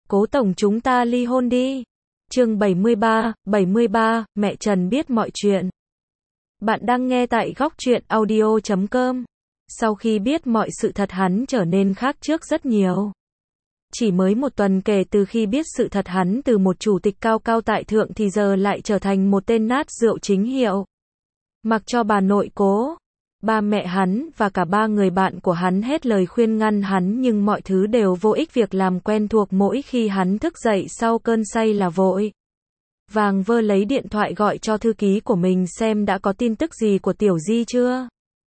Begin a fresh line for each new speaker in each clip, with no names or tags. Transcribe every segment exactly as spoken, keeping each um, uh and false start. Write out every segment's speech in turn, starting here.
Cố tổng chúng ta ly hôn đi. Chương bảy mươi ba, bảy mươi ba, mẹ Trần biết mọi chuyện. Bạn đang nghe tại góc truyện audio chấm com. Sau khi biết mọi sự thật hắn trở nên khác trước rất nhiều. Chỉ mới một tuần kể từ khi biết sự thật hắn từ một chủ tịch cao cao tại thượng thì giờ lại trở thành một tên nát rượu chính hiệu. Mặc cho bà nội Cố, ba mẹ hắn và cả ba người bạn của hắn hết lời khuyên ngăn hắn nhưng mọi thứ đều vô ích, việc làm quen thuộc mỗi khi hắn thức dậy sau cơn say là vội vàng vơ lấy điện thoại gọi cho thư ký của mình xem đã có tin tức gì của Tiểu Di chưa.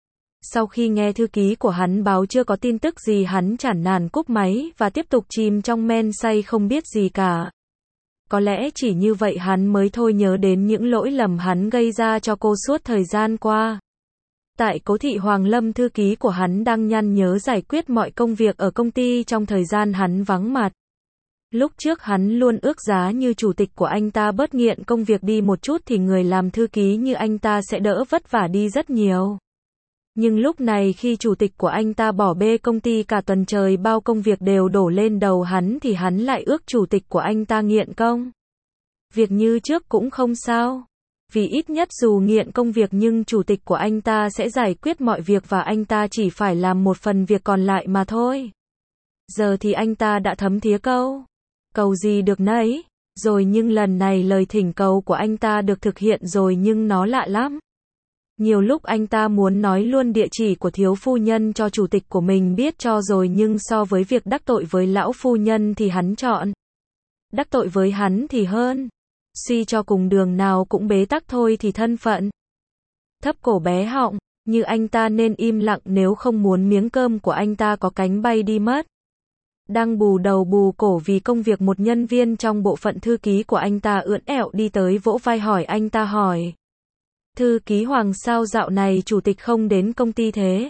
Sau khi nghe thư ký của hắn báo chưa có tin tức gì, hắn chán nản cúp máy và tiếp tục chìm trong men say không biết gì cả. Có lẽ chỉ như vậy hắn mới thôi nhớ đến những lỗi lầm hắn gây ra cho cô suốt thời gian qua. Tại Cố thị Hoàng Lâm, thư ký của hắn đang nhăn nhớ giải quyết mọi công việc ở công ty trong thời gian hắn vắng mặt. Lúc trước hắn luôn ước giá như chủ tịch của anh ta bớt nghiện công việc đi một chút thì người làm thư ký như anh ta sẽ đỡ vất vả đi rất nhiều. Nhưng lúc này khi chủ tịch của anh ta bỏ bê công ty cả tuần trời, bao công việc đều đổ lên đầu hắn thì hắn lại ước chủ tịch của anh ta nghiện công việc như trước cũng không sao. Vì ít nhất dù nghiện công việc nhưng chủ tịch của anh ta sẽ giải quyết mọi việc và anh ta chỉ phải làm một phần việc còn lại mà thôi. Giờ thì anh ta đã thấm thía câu cầu gì được nấy rồi, nhưng lần này lời thỉnh cầu của anh ta được thực hiện rồi nhưng nó lạ lắm. Nhiều lúc anh ta muốn nói luôn địa chỉ của thiếu phu nhân cho chủ tịch của mình biết cho rồi, nhưng so với việc đắc tội với lão phu nhân thì hắn chọn đắc tội với hắn thì hơn. Suy cho cùng đường nào cũng bế tắc thôi thì thân phận thấp cổ bé họng như anh ta nên im lặng nếu không muốn miếng cơm của anh ta có cánh bay đi mất. Đang bù đầu bù cổ vì công việc, một nhân viên trong bộ phận thư ký của anh ta ưỡn ẹo đi tới vỗ vai hỏi anh ta hỏi: Thư ký Hoàng, sao dạo này chủ tịch không đến công ty thế?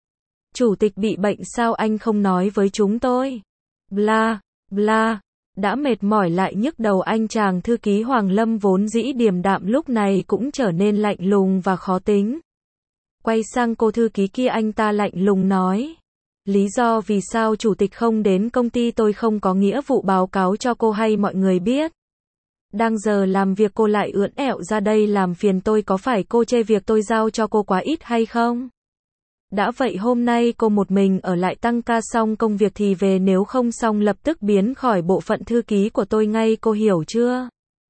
Chủ tịch bị bệnh sao anh không nói với chúng tôi? Bla, bla. Đã mệt mỏi lại nhức đầu, anh chàng thư ký Hoàng Lâm vốn dĩ điềm đạm lúc này cũng trở nên lạnh lùng và khó tính. Quay sang cô thư ký kia, anh ta lạnh lùng nói: Lý do vì sao chủ tịch không đến công ty tôi không có nghĩa vụ báo cáo cho cô hay mọi người biết. Đang giờ làm việc cô lại ưỡn ẹo ra đây làm phiền tôi, có phải cô chê việc tôi giao cho cô quá ít hay không? Đã vậy hôm nay cô một mình ở lại tăng ca xong công việc thì về, nếu không xong lập tức biến khỏi bộ phận thư ký của tôi ngay, cô hiểu chưa?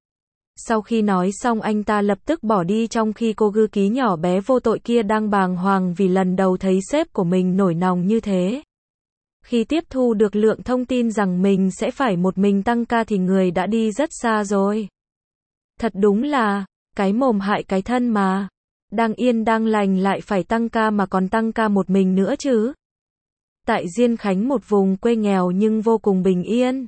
Sau khi nói xong anh ta lập tức bỏ đi, trong khi cô thư ký nhỏ bé vô tội kia đang bàng hoàng vì lần đầu thấy sếp của mình nổi nòng như thế. Khi tiếp thu được lượng thông tin rằng mình sẽ phải một mình tăng ca thì người đã đi rất xa rồi. Thật đúng là cái mồm hại cái thân mà. Đang yên đang lành lại phải tăng ca mà còn tăng ca một mình nữa chứ. Tại Diên Khánh, một vùng quê nghèo nhưng vô cùng bình yên.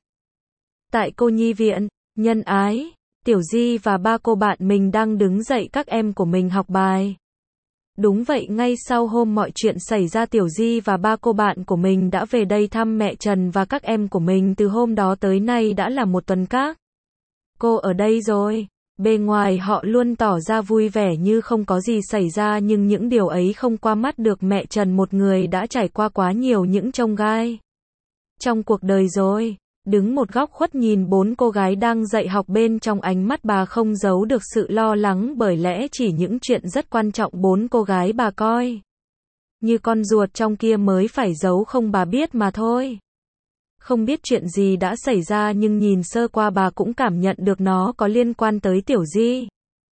Tại cô nhi viện, nhân ái, Tiểu Di và ba cô bạn mình đang đứng dạy các em của mình học bài. Đúng vậy, ngay sau hôm mọi chuyện xảy ra, Tiểu Di và ba cô bạn của mình đã về đây thăm mẹ Trần và các em của mình. Từ hôm đó tới nay đã là một tuần các cô ở đây rồi. Bề ngoài họ luôn tỏ ra vui vẻ như không có gì xảy ra, nhưng những điều ấy không qua mắt được mẹ Trần, một người đã trải qua quá nhiều những chông gai trong cuộc đời rồi. Đứng một góc khuất nhìn bốn cô gái đang dạy học, bên trong ánh mắt bà không giấu được sự lo lắng, bởi lẽ chỉ những chuyện rất quan trọng bốn cô gái bà coi như con ruột trong kia mới phải giấu không bà biết mà thôi. Không biết chuyện gì đã xảy ra nhưng nhìn sơ qua bà cũng cảm nhận được nó có liên quan tới Tiểu Di.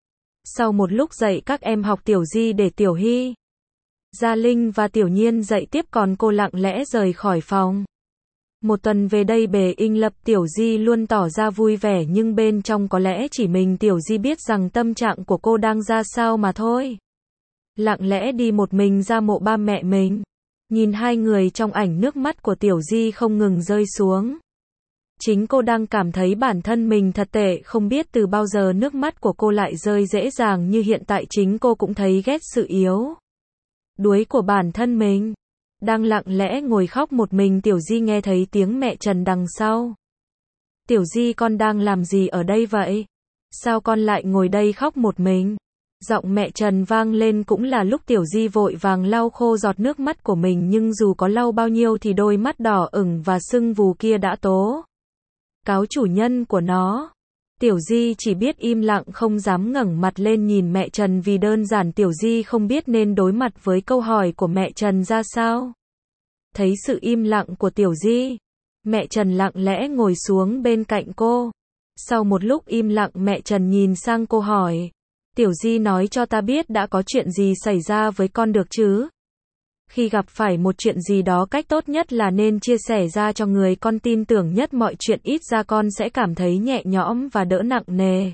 Sau một lúc dạy các em học, Tiểu Di để Tiểu Hy, Gia Linh và Tiểu Nhiên dạy tiếp, còn cô lặng lẽ rời khỏi phòng. Một tuần về đây bề in lập, Tiểu Di luôn tỏ ra vui vẻ nhưng bên trong có lẽ chỉ mình Tiểu Di biết rằng tâm trạng của cô đang ra sao mà thôi. Lặng lẽ đi một mình ra mộ ba mẹ mình. Nhìn hai người trong ảnh, nước mắt của Tiểu Di không ngừng rơi xuống. Chính cô đang cảm thấy bản thân mình thật tệ, không biết từ bao giờ nước mắt của cô lại rơi dễ dàng như hiện tại. Chính cô cũng thấy ghét sự yếu đuối của bản thân mình. Đang lặng lẽ ngồi khóc một mình, Tiểu Di nghe thấy tiếng mẹ Trần đằng sau. Tiểu Di, con đang làm gì ở đây vậy? Sao con lại ngồi đây khóc một mình? Giọng mẹ Trần vang lên, cũng là lúc Tiểu Di vội vàng lau khô giọt nước mắt của mình, nhưng dù có lau bao nhiêu thì đôi mắt đỏ ửng và sưng vù kia đã tố cáo chủ nhân của nó. Tiểu Di chỉ biết im lặng không dám ngẩng mặt lên nhìn mẹ Trần vì đơn giản Tiểu Di không biết nên đối mặt với câu hỏi của mẹ Trần ra sao. Thấy sự im lặng của Tiểu Di, mẹ Trần lặng lẽ ngồi xuống bên cạnh cô. Sau một lúc im lặng mẹ Trần nhìn sang cô hỏi, Tiểu Di nói cho ta biết đã có chuyện gì xảy ra với con được chứ? Khi gặp phải một chuyện gì đó cách tốt nhất là nên chia sẻ ra cho người con tin tưởng nhất, mọi chuyện ít ra con sẽ cảm thấy nhẹ nhõm và đỡ nặng nề.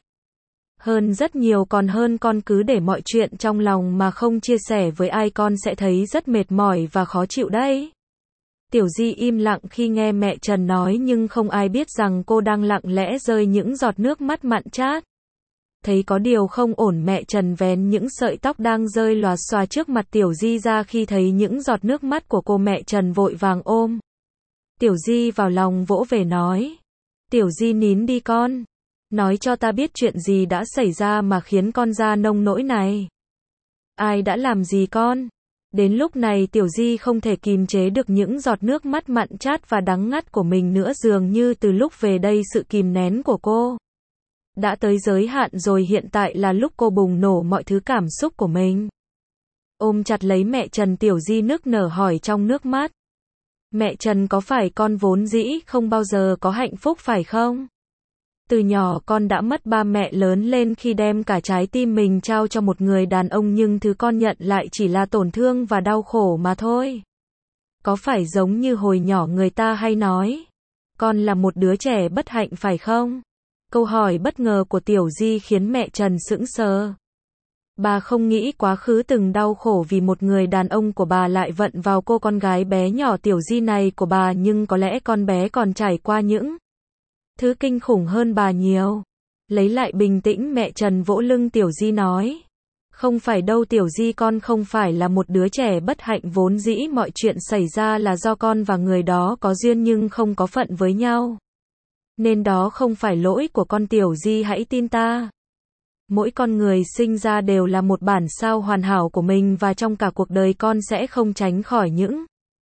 Hơn rất nhiều, còn hơn con cứ để mọi chuyện trong lòng mà không chia sẻ với ai, con sẽ thấy rất mệt mỏi và khó chịu đấy. Tiểu Di im lặng khi nghe mẹ Trần nói nhưng không ai biết rằng cô đang lặng lẽ rơi những giọt nước mắt mặn chát. Thấy có điều không ổn mẹ Trần vén những sợi tóc đang rơi lòa xòa trước mặt Tiểu Di ra, khi thấy những giọt nước mắt của cô mẹ Trần vội vàng ôm Tiểu Di vào lòng vỗ về nói, Tiểu Di nín đi con, nói cho ta biết chuyện gì đã xảy ra mà khiến con ra nông nỗi này. Ai đã làm gì con? Đến lúc này Tiểu Di không thể kìm chế được những giọt nước mắt mặn chát và đắng ngắt của mình nữa, dường như từ lúc về đây sự kìm nén của cô đã tới giới hạn rồi, hiện tại là lúc cô bùng nổ mọi thứ cảm xúc của mình. Ôm chặt lấy mẹ Trần, Tiểu Di nức nở hỏi trong nước mắt, mẹ Trần, có phải con vốn dĩ không bao giờ có hạnh phúc phải không? Từ nhỏ con đã mất ba mẹ, lớn lên khi đem cả trái tim mình trao cho một người đàn ông nhưng thứ con nhận lại chỉ là tổn thương và đau khổ mà thôi. Có phải giống như hồi nhỏ người ta hay nói, con là một đứa trẻ bất hạnh phải không? Câu hỏi bất ngờ của Tiểu Di khiến mẹ Trần sững sờ. Bà không nghĩ quá khứ từng đau khổ vì một người đàn ông của bà lại vận vào cô con gái bé nhỏ Tiểu Di này của bà, nhưng có lẽ con bé còn trải qua những thứ kinh khủng hơn bà nhiều. Lấy lại bình tĩnh mẹ Trần vỗ lưng Tiểu Di nói, không phải đâu Tiểu Di, con không phải là một đứa trẻ bất hạnh, vốn dĩ mọi chuyện xảy ra là do con và người đó có duyên nhưng không có phận với nhau. Nên đó không phải lỗi của con, Tiểu Di hãy tin ta. Mỗi con người sinh ra đều là một bản sao hoàn hảo của mình và trong cả cuộc đời con sẽ không tránh khỏi những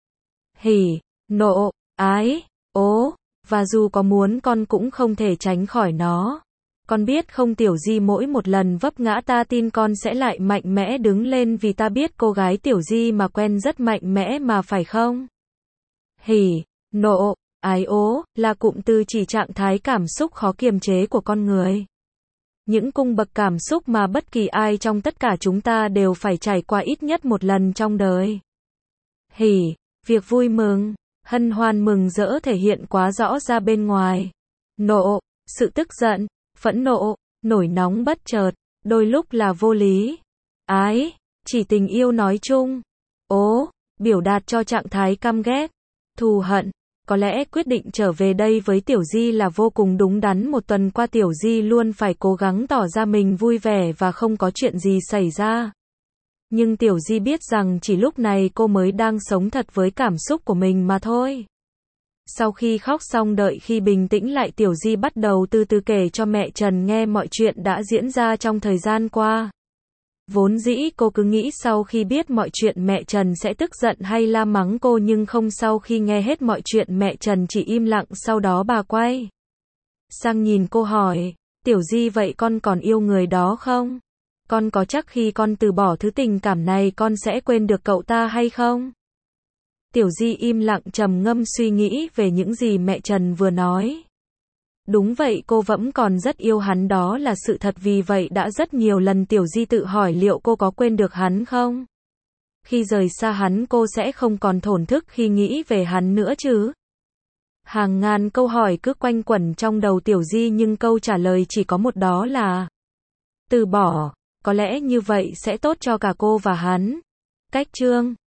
hỉ, nộ, ái, ố, và dù có muốn con cũng không thể tránh khỏi nó. Con biết không Tiểu Di, mỗi một lần vấp ngã ta tin con sẽ lại mạnh mẽ đứng lên, vì ta biết cô gái Tiểu Di mà quen rất mạnh mẽ mà phải không? Hỉ, nộ, ái ố là cụm từ chỉ trạng thái cảm xúc khó kiềm chế của con người. Những cung bậc cảm xúc mà bất kỳ ai trong tất cả chúng ta đều phải trải qua ít nhất một lần trong đời. Hỉ, việc vui mừng, hân hoan mừng rỡ thể hiện quá rõ ra bên ngoài. Nộ, sự tức giận, phẫn nộ, nổi nóng bất chợt, đôi lúc là vô lý. Ái, chỉ tình yêu nói chung. Ố, biểu đạt cho trạng thái căm ghét, thù hận. Có lẽ quyết định trở về đây với Tiểu Di là vô cùng đúng đắn. Một tuần qua Tiểu Di luôn phải cố gắng tỏ ra mình vui vẻ và không có chuyện gì xảy ra. Nhưng Tiểu Di biết rằng chỉ lúc này cô mới đang sống thật với cảm xúc của mình mà thôi. Sau khi khóc xong, đợi khi bình tĩnh lại, Tiểu Di bắt đầu từ từ kể cho mẹ Trần nghe mọi chuyện đã diễn ra trong thời gian qua. Vốn dĩ cô cứ nghĩ sau khi biết mọi chuyện mẹ Trần sẽ tức giận hay la mắng cô, nhưng không, sau khi nghe hết mọi chuyện mẹ Trần chỉ im lặng. Sau đó bà quay sang nhìn cô hỏi, Tiểu Di, vậy con còn yêu người đó không? Con có chắc khi con từ bỏ thứ tình cảm này con sẽ quên được cậu ta hay không? Tiểu Di im lặng trầm ngâm suy nghĩ về những gì mẹ Trần vừa nói. Đúng vậy, cô vẫn còn rất yêu hắn, đó là sự thật, vì vậy đã rất nhiều lần Tiểu Di tự hỏi liệu cô có quên được hắn không? Khi rời xa hắn cô sẽ không còn thổn thức khi nghĩ về hắn nữa chứ? Hàng ngàn câu hỏi cứ quanh quẩn trong đầu Tiểu Di nhưng câu trả lời chỉ có một, đó là từ bỏ. Có lẽ như vậy sẽ tốt cho cả cô và hắn. Cách chương